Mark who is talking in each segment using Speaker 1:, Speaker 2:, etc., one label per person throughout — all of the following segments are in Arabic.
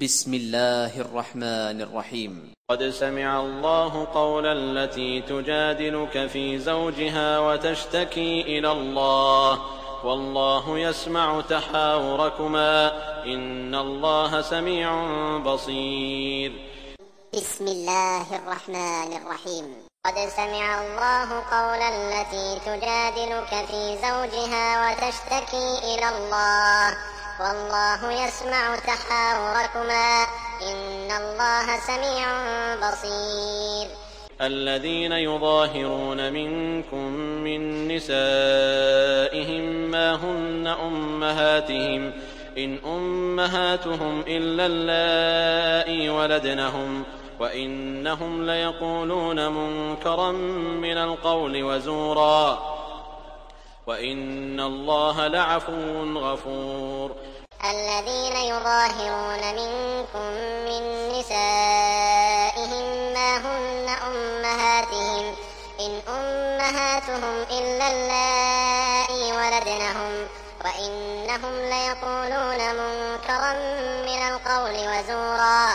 Speaker 1: بسم الله الرحمن الرحيم.
Speaker 2: قد سمع الله قول التي تجادلك في زوجها وتشتكي إلى الله والله يسمع تحاوركما إن الله سميع بصير.
Speaker 3: بسم الله الرحمن الرحيم. قد سمع الله قول التي تجادلك في زوجها وتشتكي إلى الله والله يسمع تحاوركما إن الله سميع بصير.
Speaker 2: الذين يظاهرون منكم من نسائهم ما هن أمهاتهم إن أمهاتهم إلا اللائي ولدنهم وإنهم ليقولون منكرا من القول وزورا وإن الله لعفو غفور.
Speaker 3: الذين يظاهرون منكم من نسائهم ما هن أمهاتهم إن أمهاتهم إلا اللائي ولدنهم وإنهم ليقولون منكرا من القول وزورا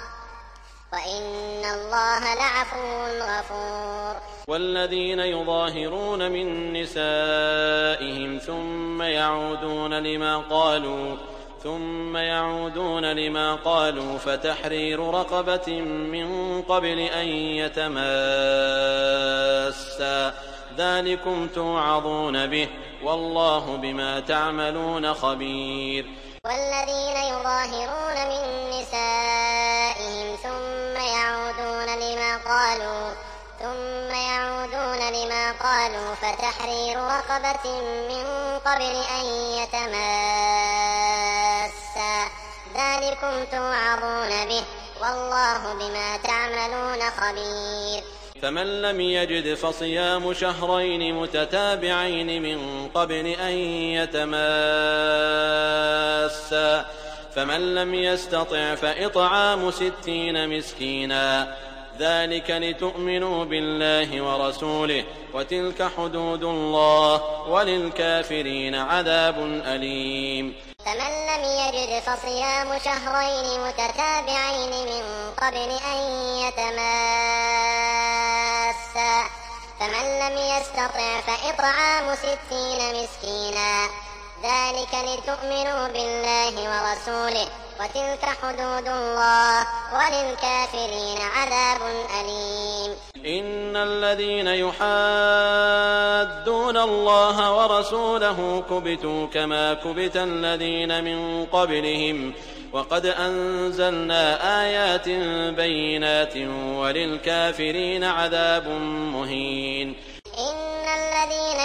Speaker 3: وإن الله لعفو غفور.
Speaker 2: والذين يظاهرون من نسائهم ثم يعودون لما قالوا فتحرير رقبة من قبل أن يتماسا ذلكم توعظون به والله بما تعملون خبير.
Speaker 3: والذين يظاهرون من نسائهم ثم يعودون لما قالوا فتحرير رقبة من قبل أن يتماسا ذلكم توعظون به والله بما تعملون خبير.
Speaker 2: فمن لم يجد فصيام شهرين متتابعين من قبل أن يتماسا فمن لم يستطع فإطعام 60 مسكينا ذلك لتؤمنوا بالله ورسوله وتلك حدود الله وللكافرين عذاب أليم.
Speaker 3: فمن لم يجد فصيام شهرين متتابعين من قبل أن يتماسا فمن لم يستطع فإطعام 60 مسكينا ذلك لتؤمنوا بالله ورسوله وتلك حدود الله وللكافرين عذاب أليم.
Speaker 2: إن الذين يحادون الله ورسوله كبتوا كما كبت الذين من قبلهم وقد أنزلنا آيات بينات وللكافرين عذاب مهين.
Speaker 3: إن الذين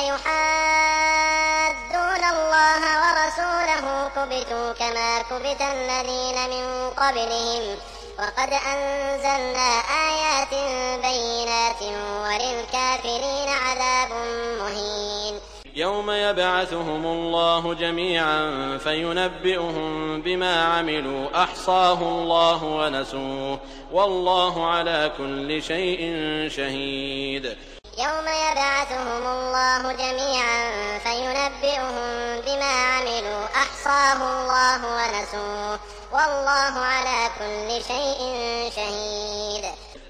Speaker 3: يحادون الله ورسوله كبتوا كما كبت الذين من قبلهم وقد أنزلنا آيات بينات وللكافرين عذاب مهين.
Speaker 2: يوم يبعثهم الله جميعا فينبئهم بما عملوا أحصاه الله ونسوه والله على كل شيء شهيد.
Speaker 3: يوم يبعثهم الله جميعا فينبئهم بما عملوا أحصاه الله ونسوه والله على كل شيء شهيد.